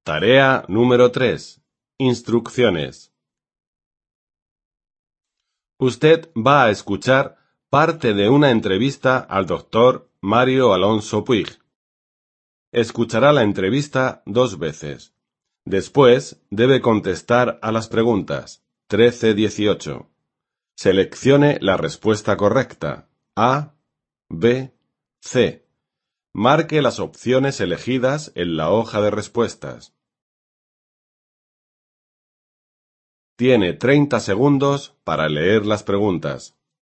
Tarea número 3. Instrucciones. Usted va a escuchar parte de una entrevista al doctor Mario Alonso Puig. Escuchará la entrevista 2 veces. Después debe contestar a las preguntas 13-18. Seleccione la respuesta correcta. A, B, C. Marque las opciones elegidas en la hoja de respuestas. Tiene 30 segundos para leer las preguntas.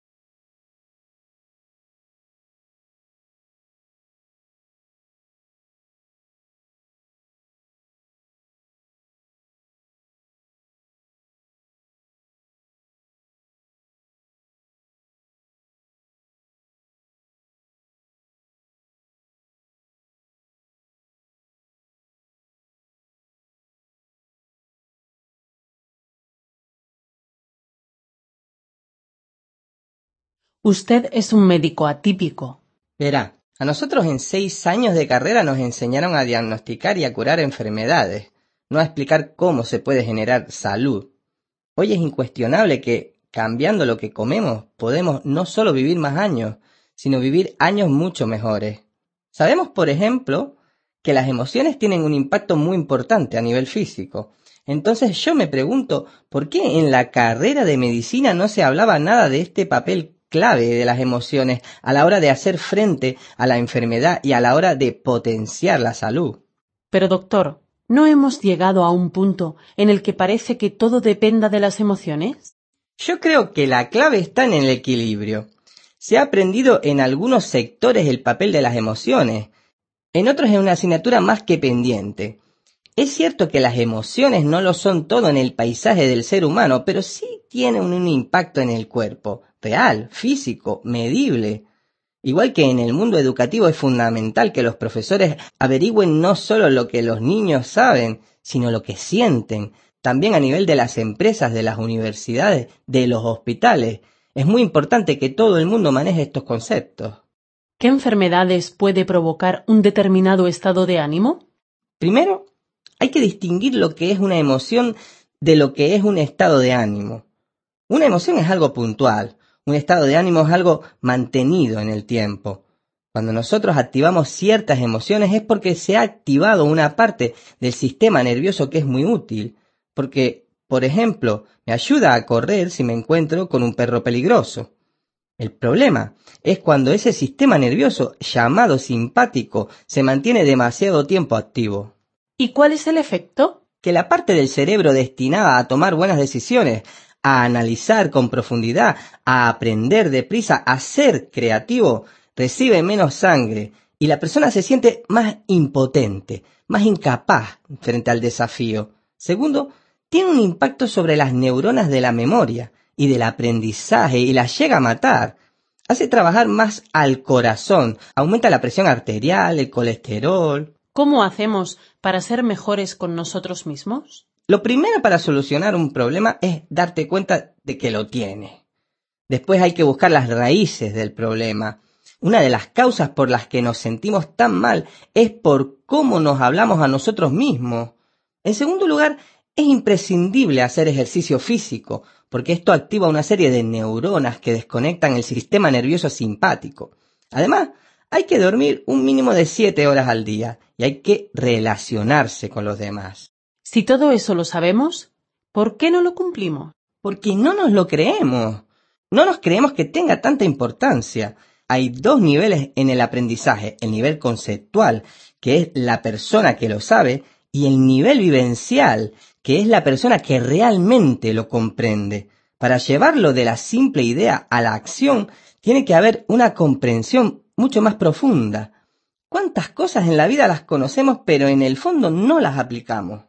Usted es un médico atípico. Verá, a nosotros en 6 años de carrera nos enseñaron a diagnosticar y a curar enfermedades, no a explicar cómo se puede generar salud. Hoy es incuestionable que, cambiando lo que comemos, podemos no solo vivir más años, sino vivir años mucho mejores. Sabemos, por ejemplo, que las emociones tienen un impacto muy importante a nivel físico. Entonces yo me pregunto, ¿por qué en la carrera de medicina no se hablaba nada de este papel clave de las emociones a la hora de hacer frente a la enfermedad y a la hora de potenciar la salud? Pero doctor, ¿no hemos llegado a un punto en el que parece que todo dependa de las emociones? Yo creo que la clave está en el equilibrio. Se ha aprendido en algunos sectores el papel de las emociones, en otros es una asignatura más que pendiente. Es cierto que las emociones no lo son todo en el paisaje del ser humano, pero sí tienen un impacto en el cuerpo, real, físico, medible. Igual que en el mundo educativo es fundamental que los profesores averigüen no solo lo que los niños saben, sino lo que sienten. También a nivel de las empresas, de las universidades, de los hospitales. Es muy importante que todo el mundo maneje estos conceptos. ¿Qué enfermedades puede provocar un determinado estado de ánimo? Primero, hay que distinguir lo que es una emoción de lo que es un estado de ánimo. Una emoción es algo puntual, un estado de ánimo es algo mantenido en el tiempo. Cuando nosotros activamos ciertas emociones es porque se ha activado una parte del sistema nervioso que es muy útil. Porque, por ejemplo, me ayuda a correr si me encuentro con un perro peligroso. El problema es cuando ese sistema nervioso, llamado simpático, se mantiene demasiado tiempo activo. ¿Y cuál es el efecto? Que la parte del cerebro destinada a tomar buenas decisiones, a analizar con profundidad, a aprender deprisa, a ser creativo, recibe menos sangre y la persona se siente más impotente, más incapaz frente al desafío. Segundo, tiene un impacto sobre las neuronas de la memoria y del aprendizaje y las llega a matar. Hace trabajar más al corazón, aumenta la presión arterial, el colesterol. ¿Cómo hacemos para ser mejores con nosotros mismos? Lo primero para solucionar un problema es darte cuenta de que lo tienes. Después hay que buscar las raíces del problema. Una de las causas por las que nos sentimos tan mal es por cómo nos hablamos a nosotros mismos. En segundo lugar, es imprescindible hacer ejercicio físico, porque esto activa una serie de neuronas que desconectan el sistema nervioso simpático. Además, hay que dormir un mínimo de 7 horas al día y hay que relacionarse con los demás. Si todo eso lo sabemos, ¿por qué no lo cumplimos? Porque no nos lo creemos. No nos creemos que tenga tanta importancia. Hay 2 niveles en el aprendizaje, el nivel conceptual, que es la persona que lo sabe, y el nivel vivencial, que es la persona que realmente lo comprende. Para llevarlo de la simple idea a la acción, tiene que haber una comprensión mucho más profunda. ¿Cuántas cosas en la vida las conocemos pero en el fondo no las aplicamos?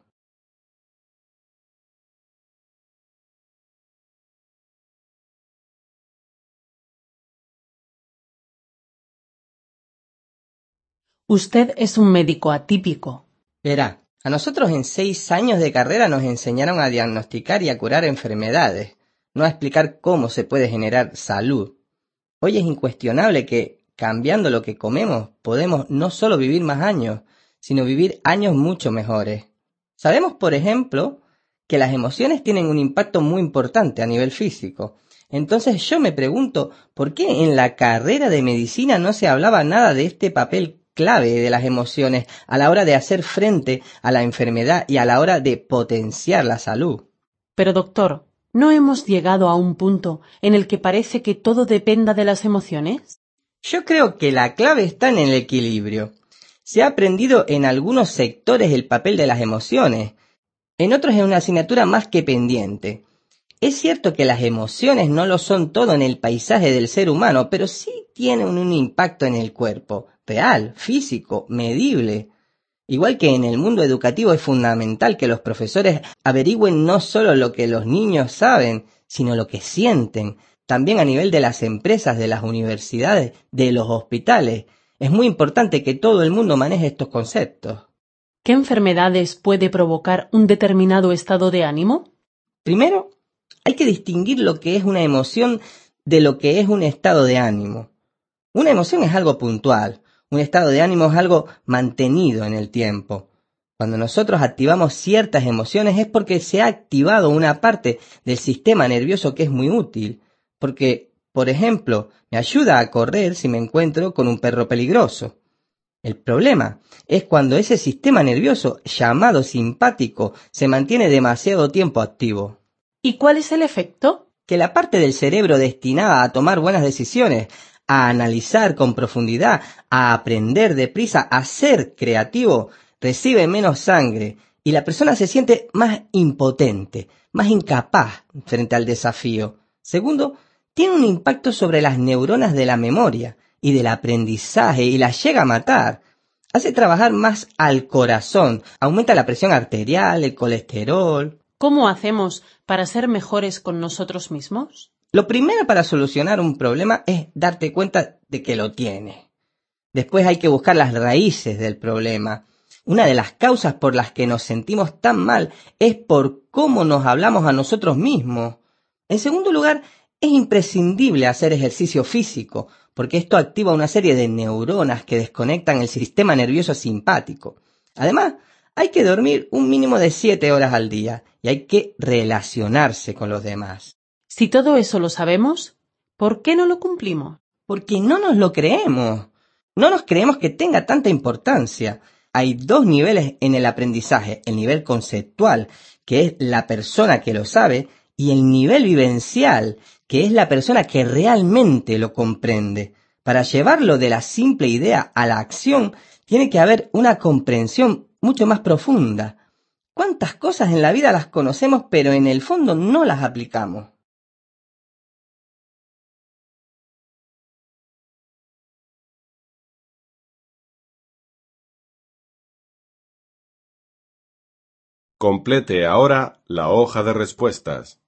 Usted es un médico atípico. Verá, a nosotros en 6 años de carrera nos enseñaron a diagnosticar y a curar enfermedades, no a explicar cómo se puede generar salud. Hoy es incuestionable que, cambiando lo que comemos, podemos no solo vivir más años, sino vivir años mucho mejores. Sabemos, por ejemplo, que las emociones tienen un impacto muy importante a nivel físico. Entonces yo me pregunto, ¿por qué en la carrera de medicina no se hablaba nada de este papel clave de las emociones a la hora de hacer frente a la enfermedad y a la hora de potenciar la salud? Pero, doctor, ¿no hemos llegado a un punto en el que parece que todo dependa de las emociones? Yo creo que la clave está en el equilibrio. Se ha aprendido en algunos sectores el papel de las emociones, en otros es una asignatura más que pendiente. Es cierto que las emociones no lo son todo en el paisaje del ser humano, pero sí tienen un impacto en el cuerpo, real, físico, medible. Igual que en el mundo educativo es fundamental que los profesores averigüen no solo lo que los niños saben, sino lo que sienten. También a nivel de las empresas, de las universidades, de los hospitales. Es muy importante que todo el mundo maneje estos conceptos. ¿Qué enfermedades puede provocar un determinado estado de ánimo? Primero, hay que distinguir lo que es una emoción de lo que es un estado de ánimo. Una emoción es algo puntual, un estado de ánimo es algo mantenido en el tiempo. Cuando nosotros activamos ciertas emociones es porque se ha activado una parte del sistema nervioso que es muy útil. Porque, por ejemplo, me ayuda a correr si me encuentro con un perro peligroso. El problema es cuando ese sistema nervioso, llamado simpático, se mantiene demasiado tiempo activo. ¿Y cuál es el efecto? Que la parte del cerebro destinada a tomar buenas decisiones, a analizar con profundidad, a aprender deprisa, a ser creativo, recibe menos sangre y la persona se siente más impotente, más incapaz frente al desafío. Segundo, tiene un impacto sobre las neuronas de la memoria y del aprendizaje y las llega a matar. Hace trabajar más al corazón, aumenta la presión arterial, el colesterol. ¿Cómo hacemos para ser mejores con nosotros mismos? Lo primero para solucionar un problema es darte cuenta de que lo tienes. Después hay que buscar las raíces del problema. Una de las causas por las que nos sentimos tan mal es por cómo nos hablamos a nosotros mismos. En segundo lugar, es imprescindible hacer ejercicio físico, porque esto activa una serie de neuronas que desconectan el sistema nervioso simpático. Además, hay que dormir un mínimo de 7 horas al día y hay que relacionarse con los demás. Si todo eso lo sabemos, ¿por qué no lo cumplimos? Porque no nos lo creemos. No nos creemos que tenga tanta importancia. Hay dos niveles en el aprendizaje, el nivel conceptual, que es la persona que lo sabe, y el nivel vivencial, que es la persona que realmente lo comprende. Para llevarlo de la simple idea a la acción, tiene que haber una comprensión mucho más profunda. ¿Cuántas cosas en la vida las conocemos pero en el fondo no las aplicamos? Complete ahora la hoja de respuestas.